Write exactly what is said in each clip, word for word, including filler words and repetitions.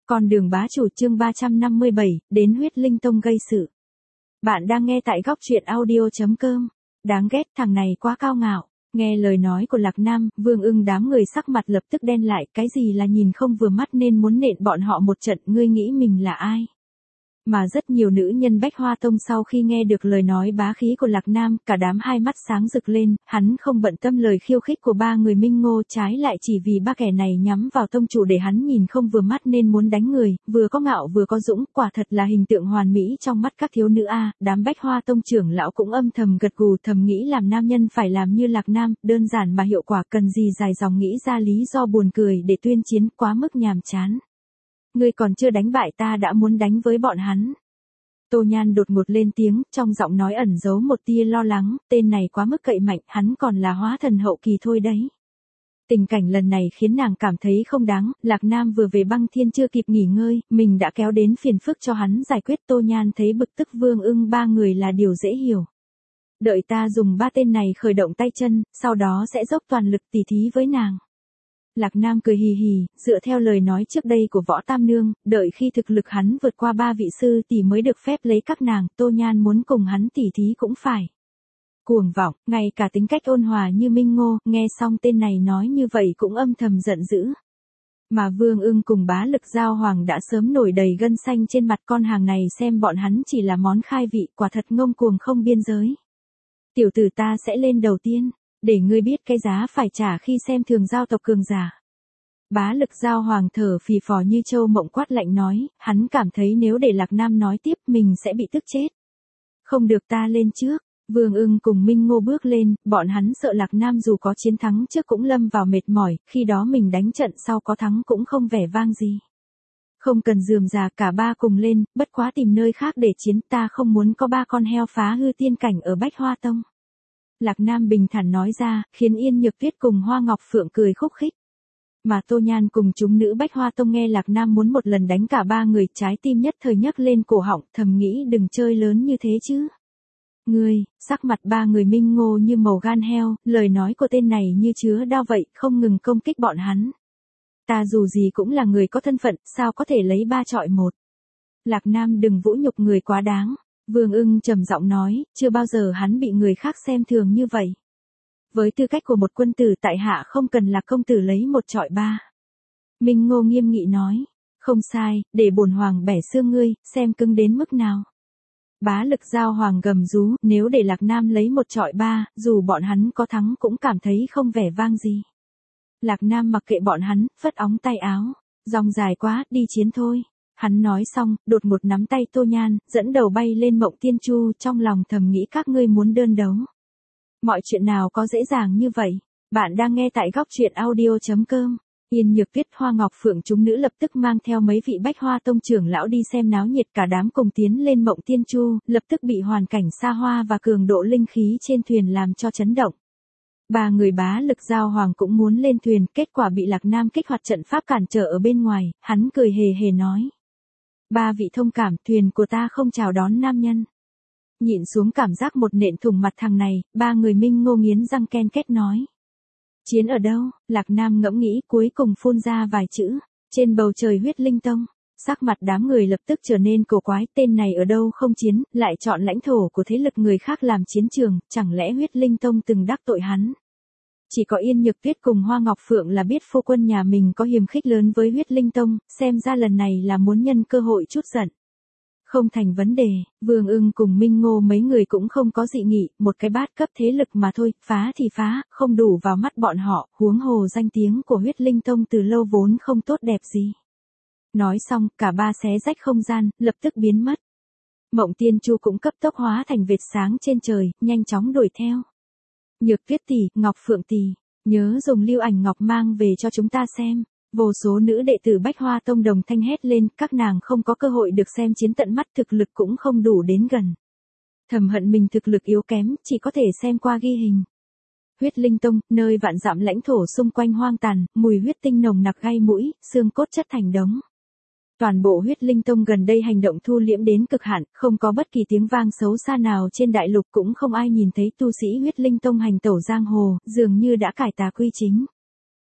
Con đường bá chủ chương ba trăm năm mươi bảy, đến huyết linh tông gây sự. Bạn đang nghe tại góc truyện audio.com. Đáng ghét, thằng này quá cao ngạo. Nghe lời nói của Lạc Nam, Vương Ưng đám người sắc mặt lập tức đen lại, cái gì là nhìn không vừa mắt nên muốn nện bọn họ một trận, ngươi nghĩ mình là ai? Mà rất nhiều nữ nhân Bách Hoa Tông sau khi nghe được lời nói bá khí của Lạc Nam, cả đám hai mắt sáng rực lên, hắn không bận tâm lời khiêu khích của ba người Minh Ngô, trái lại chỉ vì ba kẻ này nhắm vào tông chủ để hắn nhìn không vừa mắt nên muốn đánh người, vừa có ngạo vừa có dũng, quả thật là hình tượng hoàn mỹ trong mắt các thiếu nữ a. Đám Bách Hoa Tông trưởng lão cũng âm thầm gật gù, thầm nghĩ làm nam nhân phải làm như Lạc Nam, đơn giản mà hiệu quả, cần gì dài dòng nghĩ ra lý do buồn cười để tuyên chiến, quá mức nhàm chán. Ngươi còn chưa đánh bại ta đã muốn đánh với bọn hắn. Tô Nhan đột ngột lên tiếng, trong giọng nói ẩn giấu một tia lo lắng, tên này quá mức cậy mạnh, hắn còn là hóa thần hậu kỳ thôi đấy. Tình cảnh lần này khiến nàng cảm thấy không đáng, Lạc Nam vừa về Băng Thiên chưa kịp nghỉ ngơi, mình đã kéo đến phiền phức cho hắn giải quyết. Tô Nhan thấy bực tức, Vương Ưng ba người là điều dễ hiểu. Đợi ta dùng ba tên này khởi động tay chân, sau đó sẽ dốc toàn lực tỉ thí với nàng. Lạc Nam cười hì hì, dựa theo lời nói trước đây của Võ Tam Nương, đợi khi thực lực hắn vượt qua ba vị sư tỷ mới được phép lấy các nàng, Tô Nhan muốn cùng hắn tỉ thí cũng phải. Cuồng vọng, ngay cả tính cách ôn hòa như Minh Ngô, nghe xong tên này nói như vậy cũng âm thầm giận dữ. Mà Vương Ưng cùng Bá Lực Giao Hoàng đã sớm nổi đầy gân xanh trên mặt, con hàng này xem bọn hắn chỉ là món khai vị, quả thật ngông cuồng không biên giới. Tiểu tử ta sẽ lên đầu tiên. Để ngươi biết cái giá phải trả khi xem thường giao tộc cường giả. Bá Lực Giao Hoàng thở phì phò như trâu mộng quát lạnh nói, hắn cảm thấy nếu để Lạc Nam nói tiếp mình sẽ bị tức chết. Không được, ta lên trước. Vương Ưng cùng Minh Ngô bước lên, bọn hắn sợ Lạc Nam dù có chiến thắng trước cũng lâm vào mệt mỏi, khi đó mình đánh trận sau có thắng cũng không vẻ vang gì. Không cần rườm rà, cả ba cùng lên, bất quá tìm nơi khác để chiến, ta không muốn có ba con heo phá hư tiên cảnh ở Bách Hoa Tông. Lạc Nam bình thản nói ra, khiến Yên Nhược Tuyết cùng Hoa Ngọc Phượng cười khúc khích. Mà Tô Nhan cùng chúng nữ Bách Hoa Tông nghe Lạc Nam muốn một lần đánh cả ba người, trái tim nhất thời nhấc lên cổ họng, thầm nghĩ đừng chơi lớn như thế chứ. Ngươi, sắc mặt ba người Minh Ngô như màu gan heo, lời nói của tên này như chứa đao vậy, không ngừng công kích bọn hắn. Ta dù gì cũng là người có thân phận, sao có thể lấy ba chọi một. Lạc Nam đừng vũ nhục người quá đáng. Vương Ưng trầm giọng nói, chưa bao giờ hắn bị người khác xem thường như vậy. Với tư cách của một quân tử, tại hạ không cần là công tử lấy một chọi ba. Minh Ngô nghiêm nghị nói, không sai, để bổn hoàng bẻ xương ngươi, xem cứng đến mức nào. Bá Lực Giao Hoàng gầm rú, nếu để Lạc Nam lấy một chọi ba, dù bọn hắn có thắng cũng cảm thấy không vẻ vang gì. Lạc Nam mặc kệ bọn hắn, phất óng tay áo, dòng dài quá, đi chiến thôi. Hắn nói xong, đột ngột nắm tay Tô Nhan, dẫn đầu bay lên Mộng Tiên Chu, trong lòng thầm nghĩ các ngươi muốn đơn đấu. Mọi chuyện nào có dễ dàng như vậy. Bạn đang nghe tại góc truyện audio.com. Yên Nhược Tuyết, Hoa Ngọc Phượng chúng nữ lập tức mang theo mấy vị Bách Hoa Tông trưởng lão đi xem náo nhiệt, cả đám cùng tiến lên Mộng Tiên Chu, lập tức bị hoàn cảnh xa hoa và cường độ linh khí trên thuyền làm cho chấn động. Ba người Bá Lực Giao Hoàng cũng muốn lên thuyền, kết quả bị Lạc Nam kích hoạt trận pháp cản trở ở bên ngoài, hắn cười hề hề nói. Ba vị thông cảm, thuyền của ta không chào đón nam nhân. Nhịn xuống cảm giác một nện thủng mặt thằng này, ba người Minh Ngô nghiến răng ken két nói. Chiến ở đâu? Lạc Nam ngẫm nghĩ, cuối cùng phun ra vài chữ. Trên bầu trời huyết linh tông. Sắc mặt đám người lập tức trở nên cổ quái, tên này ở đâu không chiến, lại chọn lãnh thổ của thế lực người khác làm chiến trường, chẳng lẽ huyết linh tông từng đắc tội hắn? Chỉ có Yên Nhược Tuyết cùng Hoa Ngọc Phượng là biết phu quân nhà mình có hiềm khích lớn với huyết linh tông, xem ra lần này là muốn nhân cơ hội chút giận. Không thành vấn đề, Vương Ưng cùng Minh Ngô mấy người cũng không có dị nghị, một cái bát cấp thế lực mà thôi, phá thì phá, không đủ vào mắt bọn họ, huống hồ danh tiếng của huyết linh tông từ lâu vốn không tốt đẹp gì. Nói xong, cả ba xé rách không gian, lập tức biến mất. Mộng Tiên Chu cũng cấp tốc hóa thành vệt sáng trên trời, nhanh chóng đuổi theo. Nhược Tuyết tỷ, Ngọc Phượng tỷ, nhớ dùng lưu ảnh ngọc mang về cho chúng ta xem. Vô số nữ đệ tử Bách Hoa Tông đồng thanh hét lên, các nàng không có cơ hội được xem chiến tận mắt, thực lực cũng không đủ đến gần. Thầm hận mình thực lực yếu kém, chỉ có thể xem qua ghi hình. Huyết Linh Tông, nơi vạn dặm lãnh thổ xung quanh hoang tàn, mùi huyết tinh nồng nặc gai mũi, xương cốt chất thành đống. Toàn bộ Huyết Linh Tông gần đây hành động thu liễm đến cực hạn, không có bất kỳ tiếng vang xấu xa nào trên đại lục, cũng không ai nhìn thấy tu sĩ Huyết Linh Tông hành tẩu giang hồ, dường như đã cải tà quy chính.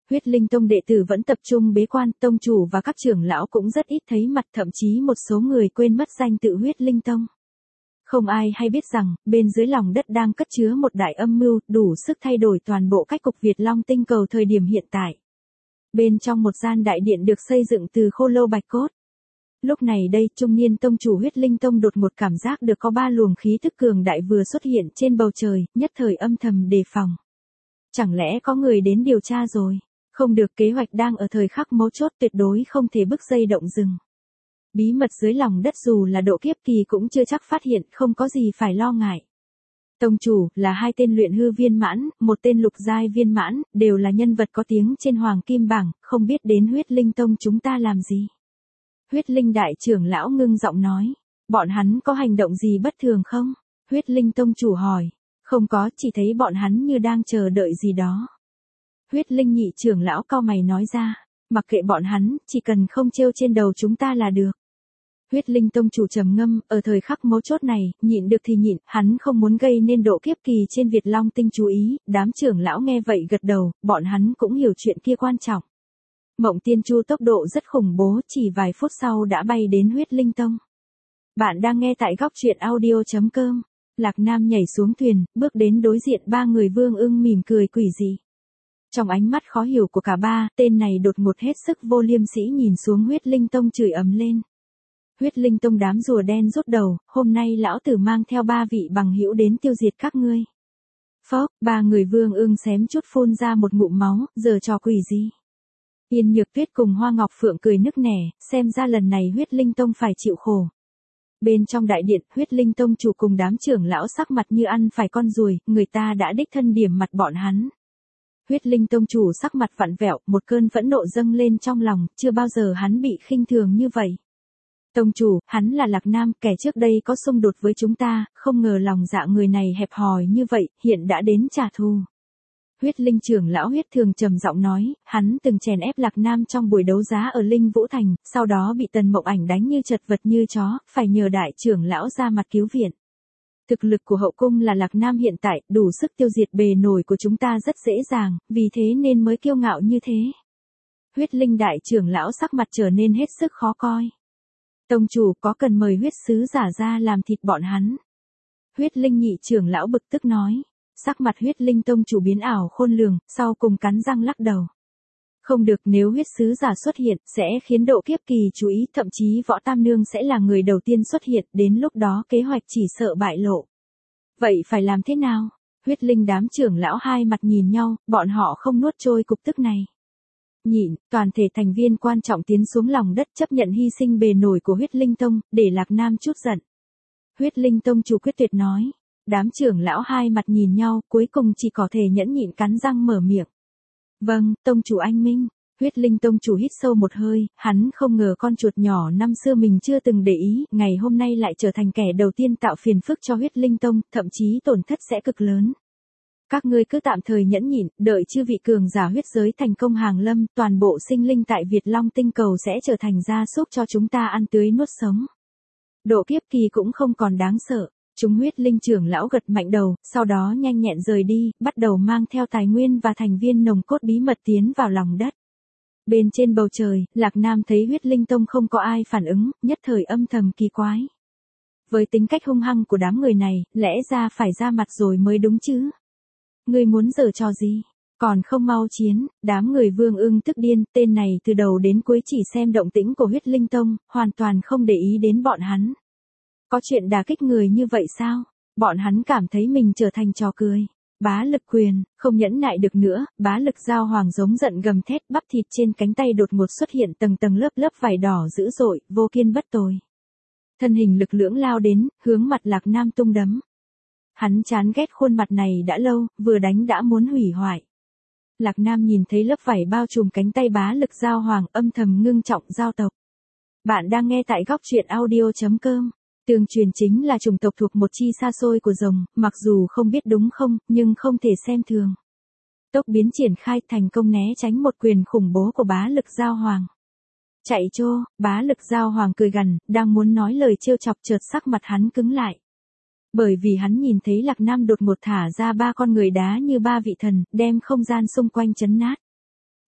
Huyết Linh Tông đệ tử vẫn tập trung bế quan, tông chủ và các trưởng lão cũng rất ít thấy mặt, thậm chí một số người quên mất danh tự Huyết Linh Tông. Không ai hay biết rằng, bên dưới lòng đất đang cất chứa một đại âm mưu, đủ sức thay đổi toàn bộ cách cục Việt Long tinh cầu thời điểm hiện tại. Bên trong một gian đại điện được xây dựng từ khô lâu bạch cốt. Lúc này đây, trung niên tông chủ Huyết Linh Tông đột một cảm giác được có ba luồng khí thức cường đại vừa xuất hiện trên bầu trời, nhất thời âm thầm đề phòng. Chẳng lẽ có người đến điều tra rồi? Không được, kế hoạch đang ở thời khắc mấu chốt, tuyệt đối không thể bứt dây động rừng. Bí mật dưới lòng đất dù là độ kiếp kỳ cũng chưa chắc phát hiện, không có gì phải lo ngại. Tông chủ là hai tên luyện hư viên mãn, một tên lục giai viên mãn, đều là nhân vật có tiếng trên hoàng kim bảng, không biết đến Huyết Linh Tông chúng ta làm gì. Huyết Linh đại trưởng lão ngưng giọng nói, bọn hắn có hành động gì bất thường không? Huyết Linh Tông chủ hỏi, không có, chỉ thấy bọn hắn như đang chờ đợi gì đó. Huyết Linh nhị trưởng lão cau mày nói ra, mặc kệ bọn hắn, chỉ cần không trêu trên đầu chúng ta là được. Huyết Linh Tông chủ trầm ngâm, ở thời khắc mấu chốt này, nhịn được thì nhịn, hắn không muốn gây nên độ kiếp kỳ trên Việt Long tinh chú ý, đám trưởng lão nghe vậy gật đầu, bọn hắn cũng hiểu chuyện kia quan trọng. Mộng Tiên Chu tốc độ rất khủng bố, chỉ vài phút sau đã bay đến Huyết Linh Tông. Bạn đang nghe tại góc truyện audio chấm com. Lạc Nam nhảy xuống thuyền, bước đến đối diện ba người Vương Ưng mỉm cười quỷ dị. Trong ánh mắt khó hiểu của cả ba, tên này đột ngột hết sức vô liêm sỉ nhìn xuống Huyết Linh Tông chửi ầm lên. Huyết Linh Tông đám rùa đen rút đầu, hôm nay lão tử mang theo ba vị bằng hữu đến tiêu diệt các ngươi. Phốc, ba người Vương Ưng xém chút phun ra một ngụm máu, giờ trò quỷ gì? Yên Nhược Tuyết cùng Hoa Ngọc Phượng cười nức nẻ, xem ra lần này Huyết Linh Tông phải chịu khổ. Bên trong đại điện, Huyết Linh Tông chủ cùng đám trưởng lão sắc mặt như ăn phải con ruồi, người ta đã đích thân điểm mặt bọn hắn. Huyết Linh Tông chủ sắc mặt vặn vẹo, một cơn phẫn nộ dâng lên trong lòng, chưa bao giờ hắn bị khinh thường như vậy. Tông chủ, hắn là Lạc Nam, kẻ trước đây có xung đột với chúng ta, không ngờ lòng dạ người này hẹp hòi như vậy, hiện đã đến trả thù. Huyết Linh trưởng lão Huyết Thường trầm giọng nói, hắn từng chèn ép Lạc Nam trong buổi đấu giá ở Linh Vũ Thành, sau đó bị Tần Mộng Ảnh đánh như chật vật như chó, phải nhờ đại trưởng lão ra mặt cứu viện. Thực lực của hậu cung là Lạc Nam hiện tại, đủ sức tiêu diệt bề nổi của chúng ta rất dễ dàng, vì thế nên mới kiêu ngạo như thế. Huyết Linh đại trưởng lão sắc mặt trở nên hết sức khó coi. Tông chủ có cần mời huyết sứ giả ra làm thịt bọn hắn. Huyết Linh nhị trưởng lão bực tức nói. Sắc mặt Huyết Linh Tông chủ biến ảo khôn lường, sau cùng cắn răng lắc đầu. Không được, nếu huyết sứ giả xuất hiện, sẽ khiến độ kiếp kỳ chú ý, thậm chí Võ Tam Nương sẽ là người đầu tiên xuất hiện, đến lúc đó kế hoạch chỉ sợ bại lộ. Vậy phải làm thế nào? Huyết Linh đám trưởng lão hai mặt nhìn nhau, bọn họ không nuốt trôi cục tức này. Nhịn, toàn thể thành viên quan trọng tiến xuống lòng đất chấp nhận hy sinh bề nổi của Huyết Linh Tông, để Lạc Nam chút giận. Huyết Linh Tông chủ quyết tuyệt nói. Đám trưởng lão hai mặt nhìn nhau, cuối cùng chỉ có thể nhẫn nhịn cắn răng mở miệng. Vâng, tông chủ anh minh. Huyết Linh Tông chủ hít sâu một hơi, hắn không ngờ con chuột nhỏ năm xưa mình chưa từng để ý, ngày hôm nay lại trở thành kẻ đầu tiên tạo phiền phức cho Huyết Linh Tông, thậm chí tổn thất sẽ cực lớn. Các ngươi cứ tạm thời nhẫn nhịn, đợi chư vị cường giả huyết giới thành công hàng lâm, toàn bộ sinh linh tại Việt Long tinh cầu sẽ trở thành gia súc cho chúng ta ăn tưới nuốt sống. Độ kiếp kỳ cũng không còn đáng sợ. Chúng Huyết Linh trưởng lão gật mạnh đầu, sau đó nhanh nhẹn rời đi, bắt đầu mang theo tài nguyên và thành viên nồng cốt bí mật tiến vào lòng đất. Bên trên bầu trời, Lạc Nam thấy Huyết Linh Tông không có ai phản ứng, nhất thời âm thầm kỳ quái. Với tính cách hung hăng của đám người này, lẽ ra phải ra mặt rồi mới đúng chứ. Ngươi muốn giở trò gì? Còn không mau chiến, đám người Vương Ưng tức điên, tên này từ đầu đến cuối chỉ xem động tĩnh của Huyết Linh Tông, hoàn toàn không để ý đến bọn hắn. Có chuyện đả kích người như vậy sao? Bọn hắn cảm thấy mình trở thành trò cười. Bá Lực quyền, không nhẫn nại được nữa, Bá Lực Giao Hoàng giống giận gầm thét, bắp thịt trên cánh tay đột ngột xuất hiện tầng tầng lớp lớp vải đỏ dữ dội, vô kiên bất tồi. Thân hình lực lưỡng lao đến, hướng mặt Lạc Nam tung đấm. Hắn chán ghét khuôn mặt này đã lâu, vừa đánh đã muốn hủy hoại. Lạc Nam nhìn thấy lớp vải bao trùm cánh tay Bá Lực Giao Hoàng, âm thầm ngưng trọng giao tộc. Bạn đang nghe tại góc truyện audio chấm com. Tương truyền chính là chủng tộc thuộc một chi xa xôi của rồng, mặc dù không biết đúng không, nhưng không thể xem thường. Tốc biến triển khai thành công né tránh một quyền khủng bố của Bá Lực Giao Hoàng. Chạy trô, Bá Lực Giao Hoàng cười gằn, đang muốn nói lời trêu chọc chợt sắc mặt hắn cứng lại. Bởi vì hắn nhìn thấy Lạc Nam đột ngột thả ra ba con người đá như ba vị thần, đem không gian xung quanh chấn nát.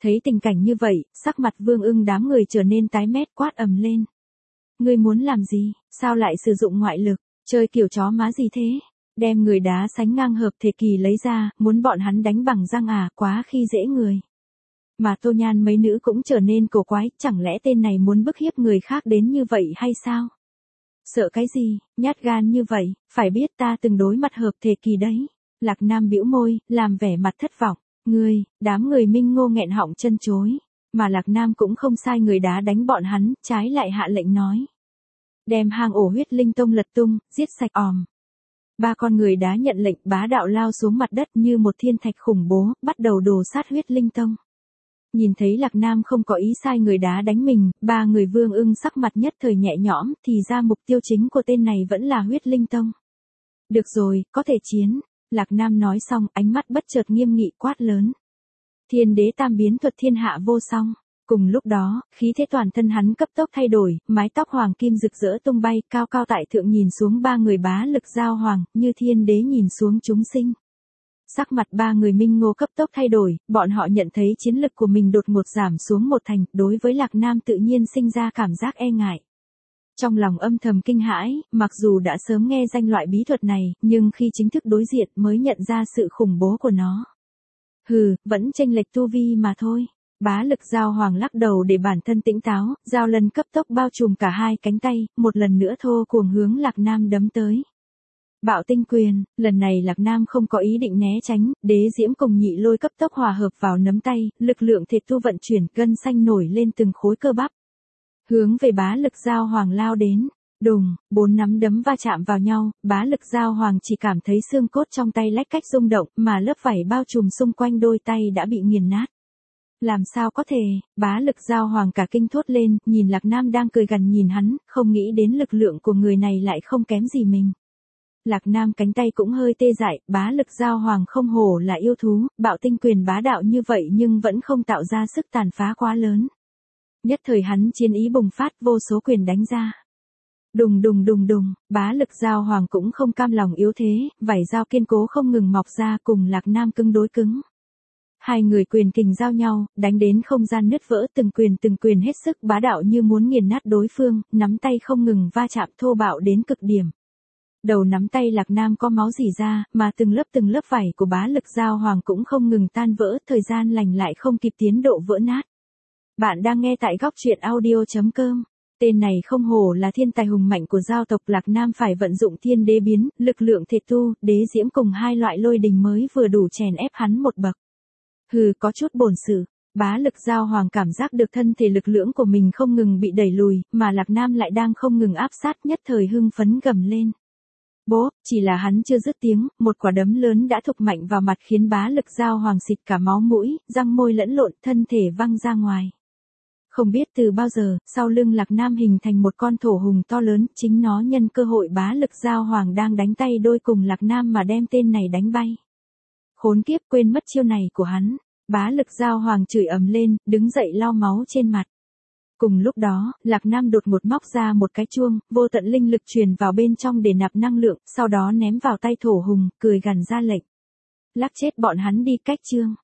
Thấy tình cảnh như vậy, sắc mặt Vương Ưng đám người trở nên tái mét, quát ầm lên. Ngươi muốn làm gì, sao lại sử dụng ngoại lực, chơi kiểu chó má gì thế? Đem người đá sánh ngang hợp thể kỳ lấy ra, muốn bọn hắn đánh bằng răng à, quá khi dễ người. Mà Tô Nhan mấy nữ cũng trở nên cổ quái, chẳng lẽ tên này muốn bức hiếp người khác đến như vậy hay sao? Sợ cái gì, nhát gan như vậy, phải biết ta từng đối mặt hợp thể kỳ đấy. Lạc Nam bĩu môi, làm vẻ mặt thất vọng. Ngươi, đám người Minh Ngô nghẹn họng chân chối. Mà Lạc Nam cũng không sai người đá đánh bọn hắn, trái lại hạ lệnh nói. Đem hang ổ huyết linh tông lật tung, giết sạch òm. Ba con người đá nhận lệnh, bá đạo lao xuống mặt đất như một thiên thạch khủng bố, bắt đầu đổ sát huyết linh tông. Nhìn thấy Lạc Nam không có ý sai người đá đánh mình, ba người Vương Ưng sắc mặt nhất thời nhẹ nhõm, thì ra mục tiêu chính của tên này vẫn là huyết linh tông. Được rồi, có thể chiến. Lạc Nam nói xong, ánh mắt bất chợt nghiêm nghị quát lớn. Thiên đế tam biến thuật thiên hạ vô song. Cùng lúc đó, khí thế toàn thân hắn cấp tốc thay đổi, mái tóc hoàng kim rực rỡ tung bay, cao cao tại thượng nhìn xuống ba người bá lực giao hoàng, như thiên đế nhìn xuống chúng sinh. Sắc mặt ba người Minh Ngô cấp tốc thay đổi, bọn họ nhận thấy chiến lực của mình đột ngột giảm xuống một thành, đối với Lạc Nam tự nhiên sinh ra cảm giác e ngại. Trong lòng âm thầm kinh hãi, mặc dù đã sớm nghe danh loại bí thuật này, nhưng khi chính thức đối diện mới nhận ra sự khủng bố của nó. Hừ, vẫn chênh lệch tu vi mà thôi. Bá lực giao hoàng lắc đầu để bản thân tỉnh táo, giao lần cấp tốc bao trùm cả hai cánh tay, một lần nữa thô cuồng hướng Lạc Nam đấm tới. Bạo tinh quyền, lần này Lạc Nam không có ý định né tránh, đế diễm cùng nhị lôi cấp tốc hòa hợp vào nắm tay, lực lượng thể tu vận chuyển, gân xanh nổi lên từng khối cơ bắp. Hướng về bá lực giao hoàng lao đến, đùng, bốn nắm đấm va chạm vào nhau, bá lực giao hoàng chỉ cảm thấy xương cốt trong tay lách cách rung động, mà lớp vảy bao trùm xung quanh đôi tay đã bị nghiền nát. Làm sao có thể, bá lực giao hoàng cả kinh thốt lên, nhìn Lạc Nam đang cười gần nhìn hắn, không nghĩ đến lực lượng của người này lại không kém gì mình. Lạc Nam cánh tay cũng hơi tê dại, bá lực giao hoàng không hổ là yêu thú, bạo tinh quyền bá đạo như vậy nhưng vẫn không tạo ra sức tàn phá quá lớn. Nhất thời hắn chiến ý bùng phát, vô số quyền đánh ra. Đùng đùng đùng đùng, bá lực giao hoàng cũng không cam lòng yếu thế, vảy dao kiên cố không ngừng mọc ra cùng Lạc Nam cứng đối cứng. Hai người quyền kình giao nhau, đánh đến không gian nứt vỡ, từng quyền từng quyền hết sức bá đạo như muốn nghiền nát đối phương, nắm tay không ngừng va chạm thô bạo đến cực điểm. Đầu nắm tay Lạc Nam có máu rỉ ra, mà từng lớp từng lớp vảy của bá lực giao hoàng cũng không ngừng tan vỡ, thời gian lành lại không kịp tiến độ vỡ nát. Bạn đang nghe tại góc truyện audio chấm com. Tên này không hổ là thiên tài hùng mạnh của giao tộc Lạc Nam, phải vận dụng thiên đế biến, lực lượng thể tu, đế diễm cùng hai loại lôi đình mới vừa đủ chèn ép hắn một bậc. Hừ, có chút bổn sự. Bá lực giao hoàng cảm giác được thân thể lực lượng của mình không ngừng bị đẩy lùi, mà Lạc Nam lại đang không ngừng áp sát, nhất thời hưng phấn gầm lên. Bố, chỉ là hắn chưa dứt tiếng, một quả đấm lớn đã thục mạnh vào mặt khiến bá lực giao hoàng xịt cả máu mũi, răng môi lẫn lộn, thân thể văng ra ngoài. Không biết từ bao giờ, sau lưng Lạc Nam hình thành một con thổ hùng to lớn, chính nó nhân cơ hội bá lực giao hoàng đang đánh tay đôi cùng Lạc Nam mà đem tên này đánh bay. Khốn kiếp, quên mất chiêu này của hắn. Bá lực giao hoàng chửi ầm lên, đứng dậy lau máu trên mặt. Cùng lúc đó, Lạc Nam đột ngột móc ra một cái chuông, vô tận linh lực truyền vào bên trong để nạp năng lượng, sau đó ném vào tay thổ hùng, cười gằn ra lệnh. Lắc chết bọn hắn đi, cách chương.